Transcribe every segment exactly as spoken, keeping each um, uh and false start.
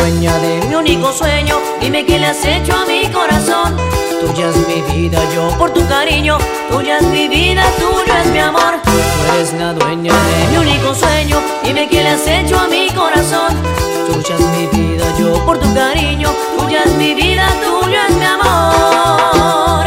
dueña de mi único sueño. Dime qué le has hecho a mi corazón. Tuya es mi vida, yo por tu cariño. Tuya es mi vida, tuyo es mi amor. Tú eres la dueña de mi único sueño. Dime qué le has hecho a mi corazón. Tuya es mi vida, yo por tu cariño. Tuya es mi vida, tuyo es mi amor.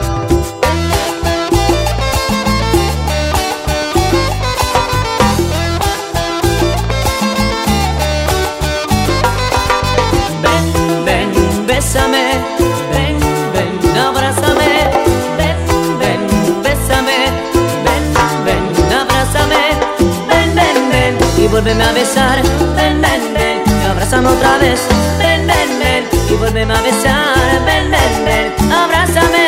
Ven, ven, bésame. Ven, ven, abrázame. Ven, ven, bésame. Ven, ven, abrázame. Ven, ven, ven y vuélveme a besar. Ven, ven, ven, abrázame otra vez. Ven, ven, ven y vuélveme a besar. Ven, ven, ven, abrázame.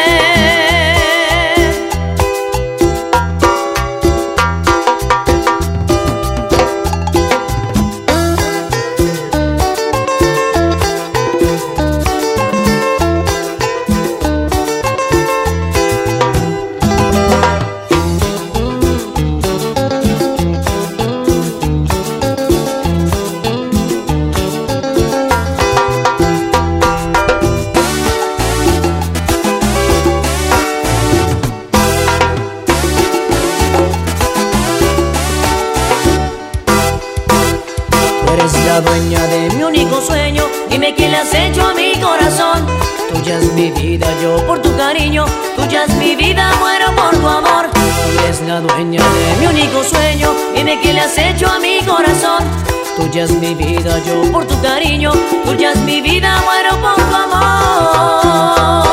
Eres la dueña de mi único sueño. Dime qué le has hecho a mi corazón. Tuya es mi vida, yo por tu cariño. Tuya es mi vida, muero por tu amor. Tú eres la dueña de mi único sueño. Dime qué le has hecho a mi corazón. Tuya es mi vida, yo por tu cariño. Tuya es mi vida, muero por tu amor.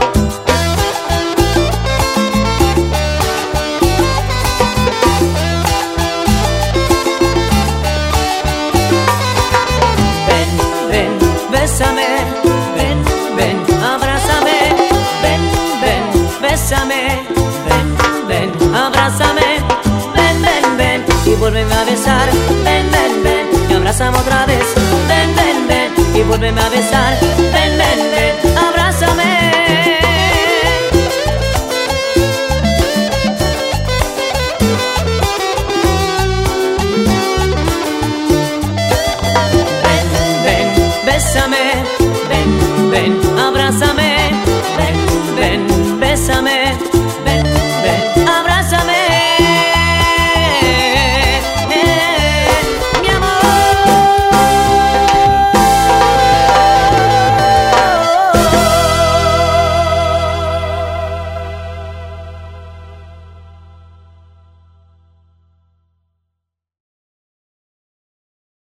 Bésame, ven, ven, abrázame. Ven, ven, bésame. Ven, ven, abrázame. Ven, ven, ven y vuélveme a besar. Ven, ven, ven y abrázame otra vez. Ven, ven, ven y vuélveme a besar. Ven, ven, ven